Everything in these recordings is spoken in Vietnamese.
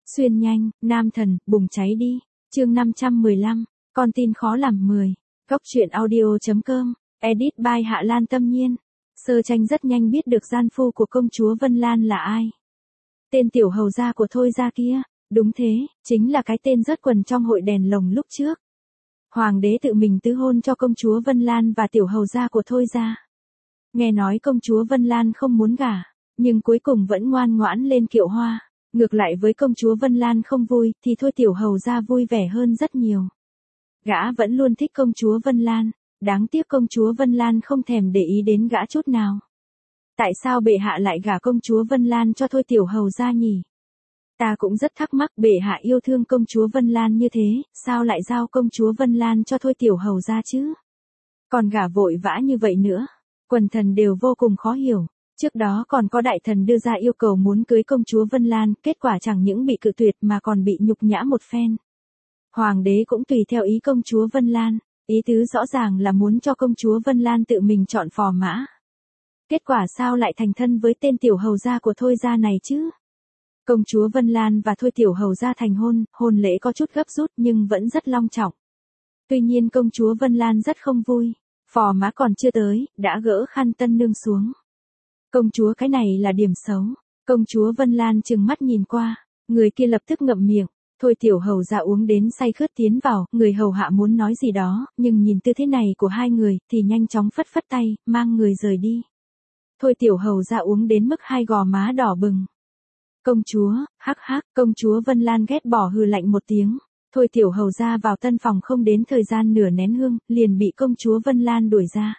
Xuyên nhanh, nam thần, bùng cháy đi. Chương 515, con tin khó làm 10. Góc truyện audio.com, edit by Hạ Lan Tâm Nhiên. Sơ tranh rất nhanh biết được gian phu của công chúa Vân Lan là ai. Tên tiểu hầu gia của Thôi gia kia, đúng thế, chính là cái tên rớt quần trong hội đèn lồng lúc trước. Hoàng đế tự mình tứ hôn cho công chúa Vân Lan và tiểu hầu gia của Thôi gia. Nghe nói công chúa Vân Lan không muốn gả, nhưng cuối cùng vẫn ngoan ngoãn lên kiệu hoa. Ngược lại với công chúa Vân Lan không vui, thì Thôi tiểu hầu gia vui vẻ hơn rất nhiều. Gã vẫn luôn thích công chúa Vân Lan, đáng tiếc công chúa Vân Lan không thèm để ý đến gã chút nào. Tại sao bệ hạ lại gả công chúa Vân Lan cho Thôi tiểu hầu gia nhỉ? Ta cũng rất thắc mắc, bệ hạ yêu thương công chúa Vân Lan như thế, sao lại giao công chúa Vân Lan cho Thôi tiểu hầu gia chứ? Còn gả vội vã như vậy nữa, quần thần đều vô cùng khó hiểu. Trước đó còn có đại thần đưa ra yêu cầu muốn cưới công chúa Vân Lan, kết quả chẳng những bị cự tuyệt mà còn bị nhục nhã một phen. Hoàng đế cũng tùy theo ý công chúa Vân Lan, ý tứ rõ ràng là muốn cho công chúa Vân Lan tự mình chọn phò mã. Kết quả sao lại thành thân với tên tiểu hầu gia của Thôi gia này chứ? Công chúa Vân Lan và Thôi tiểu hầu gia thành hôn, hôn lễ có chút gấp rút nhưng vẫn rất long trọng. Tuy nhiên công chúa Vân Lan rất không vui, phò mã còn chưa tới, đã gỡ khăn tân nương xuống. Công chúa, cái này là điểm xấu. Công chúa Vân Lan trừng mắt nhìn qua, người kia lập tức ngậm miệng. Thôi tiểu hầu gia uống đến say khướt tiến vào, người hầu hạ muốn nói gì đó, nhưng nhìn tư thế này của hai người, thì nhanh chóng phất phất tay, mang người rời đi. Thôi tiểu hầu gia uống đến mức hai gò má đỏ bừng. Công chúa, hắc hắc, công chúa Vân Lan ghét bỏ hừ lạnh một tiếng. Thôi tiểu hầu gia vào tân phòng không đến thời gian nửa nén hương, liền bị công chúa Vân Lan đuổi ra.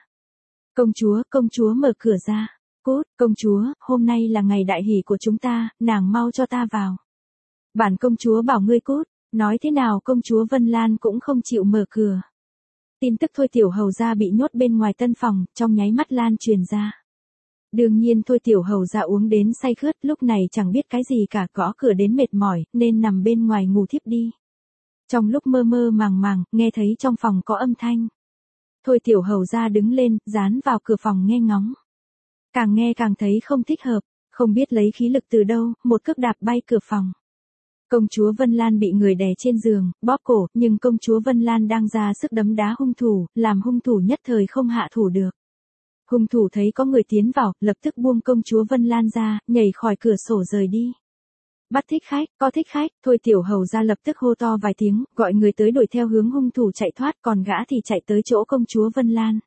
Công chúa mở cửa ra. Cút, công chúa, hôm nay là ngày đại hỷ của chúng ta, nàng mau cho ta vào. Bản công chúa bảo ngươi cút, nói thế nào công chúa Vân Lan cũng không chịu mở cửa. Tin tức Thôi tiểu hầu gia bị nhốt bên ngoài tân phòng, trong nháy mắt lan truyền ra. Đương nhiên Thôi tiểu hầu gia uống đến say khướt, lúc này chẳng biết cái gì cả, gõ cửa đến mệt mỏi, nên nằm bên ngoài ngủ thiếp đi. Trong lúc mơ mơ màng màng, nghe thấy trong phòng có âm thanh. Thôi tiểu hầu gia đứng lên, dán vào cửa phòng nghe ngóng. Càng nghe càng thấy không thích hợp, không biết lấy khí lực từ đâu, một cước đạp bay cửa phòng. Công chúa Vân Lan bị người đè trên giường, bóp cổ, nhưng công chúa Vân Lan đang ra sức đấm đá hung thủ, làm hung thủ nhất thời không hạ thủ được. Hung thủ thấy có người tiến vào, lập tức buông công chúa Vân Lan ra, nhảy khỏi cửa sổ rời đi. Bắt thích khách, có thích khách, Thôi tiểu hầu gia lập tức hô to vài tiếng, gọi người tới đuổi theo hướng hung thủ chạy thoát, còn gã thì chạy tới chỗ công chúa Vân Lan.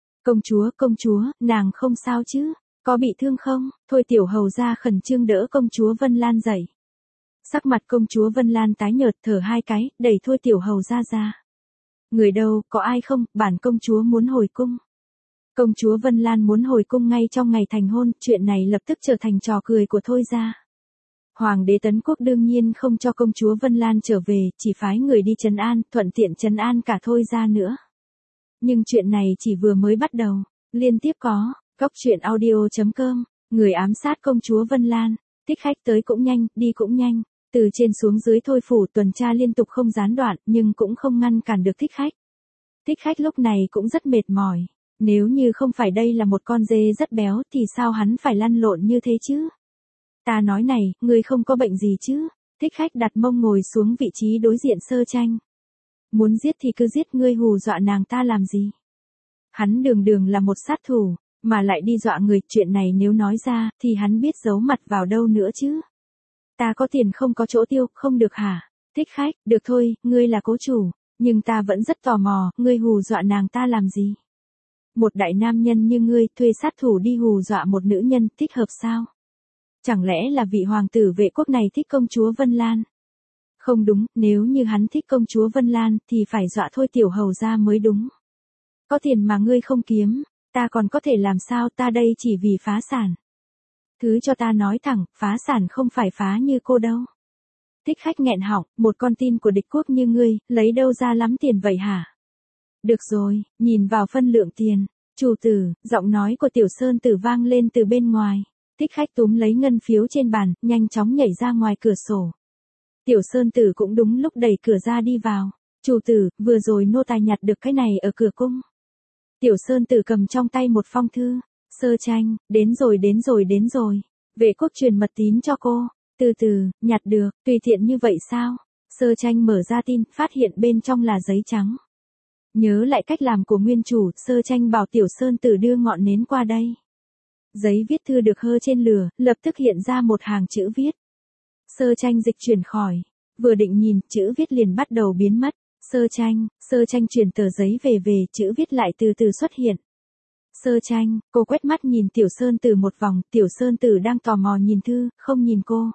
Công chúa, nàng không sao chứ, có bị thương không? Thôi tiểu hầu gia khẩn trương đỡ công chúa Vân Lan dậy. Sắc mặt công chúa Vân Lan tái nhợt, thở hai cái, đẩy Thôi tiểu hầu gia ra. Người đâu, có ai không, bản công chúa muốn hồi cung. Công chúa Vân Lan muốn hồi cung ngay trong ngày thành hôn, chuyện này lập tức trở thành trò cười của Thôi gia. Hoàng đế Tấn Quốc đương nhiên không cho công chúa Vân Lan trở về, chỉ phái người đi trấn an, thuận tiện trấn an cả Thôi gia nữa. Nhưng chuyện này chỉ vừa mới bắt đầu, liên tiếp có, góc truyện audio.com, người ám sát công chúa Vân Lan, thích khách tới cũng nhanh, đi cũng nhanh, từ trên xuống dưới Thôi phủ tuần tra liên tục không gián đoạn, nhưng cũng không ngăn cản được thích khách. Thích khách lúc này cũng rất mệt mỏi, nếu như không phải đây là một con dê rất béo thì sao hắn phải lăn lộn như thế chứ? Ta nói này, ngươi không có bệnh gì chứ? Thích khách đặt mông ngồi xuống vị trí đối diện sơ tranh. Muốn giết thì cứ giết, ngươi hù dọa nàng ta làm gì? Hắn đường đường là một sát thủ, mà lại đi dọa người, chuyện này nếu nói ra, thì hắn biết giấu mặt vào đâu nữa chứ? Ta có tiền không có chỗ tiêu, không được hả? Thích khách, được thôi, ngươi là cố chủ, nhưng ta vẫn rất tò mò, ngươi hù dọa nàng ta làm gì? Một đại nam nhân như ngươi, thuê sát thủ đi hù dọa một nữ nhân, thích hợp sao? Chẳng lẽ là vị hoàng tử Vệ Quốc này thích công chúa Vân Lan? Không đúng, nếu như hắn thích công chúa Vân Lan, thì phải dọa Thôi tiểu hầu gia mới đúng. Có tiền mà ngươi không kiếm, ta còn có thể làm sao, ta đây chỉ vì phá sản. Thứ cho ta nói thẳng, phá sản không phải phá như cô đâu. Thích khách nghẹn họng, một con tin của địch quốc như ngươi, lấy đâu ra lắm tiền vậy hả? Được rồi, nhìn vào phân lượng tiền. Chủ tử, giọng nói của Tiểu Sơn Tử vang lên từ bên ngoài. Thích khách túm lấy ngân phiếu trên bàn, nhanh chóng nhảy ra ngoài cửa sổ. Tiểu Sơn Tử cũng đúng lúc đẩy cửa ra đi vào. Chủ tử, vừa rồi nô tài nhặt được cái này ở cửa cung. Tiểu Sơn Tử cầm trong tay một phong thư. Sơ tranh, đến rồi. Vệ Quốc truyền mật tín cho cô. Từ từ, nhặt được, tùy tiện như vậy sao? Sơ tranh mở ra tin, phát hiện bên trong là giấy trắng. Nhớ lại cách làm của nguyên chủ, sơ tranh bảo Tiểu Sơn Tử đưa ngọn nến qua đây. Giấy viết thư được hơ trên lửa, lập tức hiện ra một hàng chữ viết. Sơ tranh dịch chuyển khỏi. Vừa định nhìn, chữ viết liền bắt đầu biến mất. Sơ tranh chuyển tờ giấy về, chữ viết lại từ từ xuất hiện. Sơ tranh, cô quét mắt nhìn Tiểu Sơn Tử một vòng, Tiểu Sơn Tử đang tò mò nhìn thư, không nhìn cô.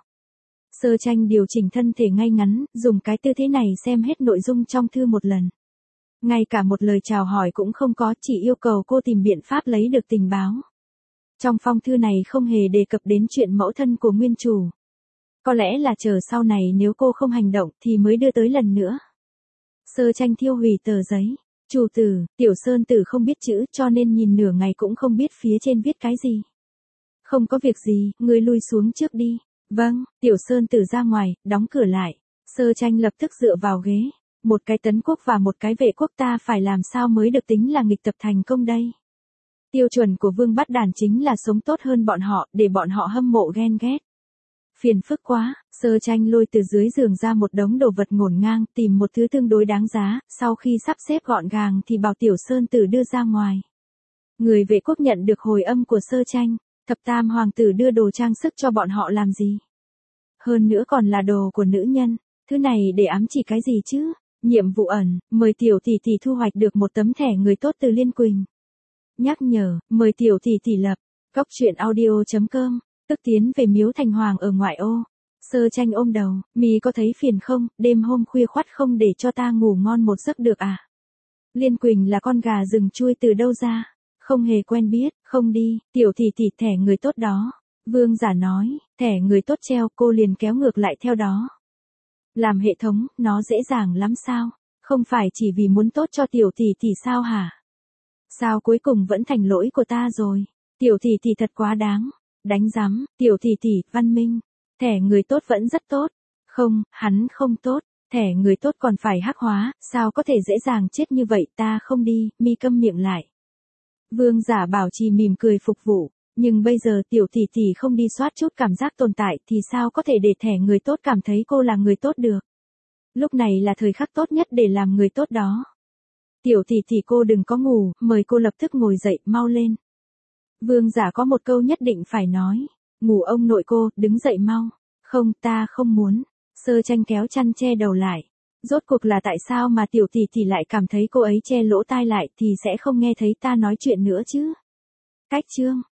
Sơ tranh điều chỉnh thân thể ngay ngắn, dùng cái tư thế này xem hết nội dung trong thư một lần. Ngay cả một lời chào hỏi cũng không có, chỉ yêu cầu cô tìm biện pháp lấy được tình báo. Trong phong thư này không hề đề cập đến chuyện mẫu thân của nguyên chủ. Có lẽ là chờ sau này nếu cô không hành động thì mới đưa tới lần nữa. Sơ tranh thiêu hủy tờ giấy. Chủ tử, Tiểu Sơn Tử không biết chữ cho nên nhìn nửa ngày cũng không biết phía trên viết cái gì. Không có việc gì, ngươi lui xuống trước đi. Vâng, Tiểu Sơn Tử ra ngoài, đóng cửa lại. Sơ tranh lập tức dựa vào ghế. Một cái tấn quốc và một cái vệ quốc ta phải làm sao mới được tính là nghịch tập thành công đây. Tiêu chuẩn của Vương Bát Đản chính là sống tốt hơn bọn họ, để bọn họ hâm mộ ghen ghét. Phiền phức quá, sơ tranh lôi từ dưới giường ra một đống đồ vật ngổn ngang, tìm một thứ tương đối đáng giá, sau khi sắp xếp gọn gàng thì bảo Tiểu Sơn Tử đưa ra ngoài. Người vệ quốc nhận được hồi âm của sơ tranh, thập tam hoàng tử đưa đồ trang sức cho bọn họ làm gì? Hơn nữa còn là đồ của nữ nhân, thứ này để ám chỉ cái gì chứ? Nhiệm vụ ẩn, mời Tiểu tỷ tỷ thu hoạch được một tấm thẻ người tốt từ Liên Quỳnh. Nhắc nhở, mời Tiểu tỷ tỷ lập, góc truyện audio.com, tức tiến về miếu thành hoàng ở ngoại ô. Sơ tranh ôm đầu, mì có thấy phiền không, đêm hôm khuya khoắt không để cho ta ngủ ngon một giấc được à? Liên Quỳnh là con gà rừng chui từ đâu ra? Không hề quen biết, không đi, Tiểu tỷ tỷ thẻ người tốt đó. Vương giả nói, thẻ người tốt treo, cô liền kéo ngược lại theo đó. Làm hệ thống, nó dễ dàng lắm sao? Không phải chỉ vì muốn tốt cho Tiểu tỷ tỷ sao hả? Sao cuối cùng vẫn thành lỗi của ta rồi? Tiểu tỷ tỷ thật quá đáng. Đánh rắm, Tiểu tỷ tỷ, văn minh. Thẻ người tốt vẫn rất tốt. Không, hắn không tốt. Thẻ người tốt còn phải hắc hóa, sao có thể dễ dàng chết như vậy, ta không đi, mi câm miệng lại. Vương giả bảo trì mỉm cười phục vụ. Nhưng bây giờ Tiểu tỷ tỷ không đi soát chút cảm giác tồn tại thì sao có thể để thẻ người tốt cảm thấy cô là người tốt được. Lúc này là thời khắc tốt nhất để làm người tốt đó. Tiểu tỷ tỷ cô đừng có ngủ, mời cô lập tức ngồi dậy, mau lên. Vương giả có một câu nhất định phải nói. Ngủ ông nội cô, đứng dậy mau. Không, ta không muốn. Sơ tranh kéo chăn che đầu lại. Rốt cuộc là tại sao mà Tiểu tỷ tỷ lại cảm thấy cô ấy che lỗ tai lại thì sẽ không nghe thấy ta nói chuyện nữa chứ? Cách chương.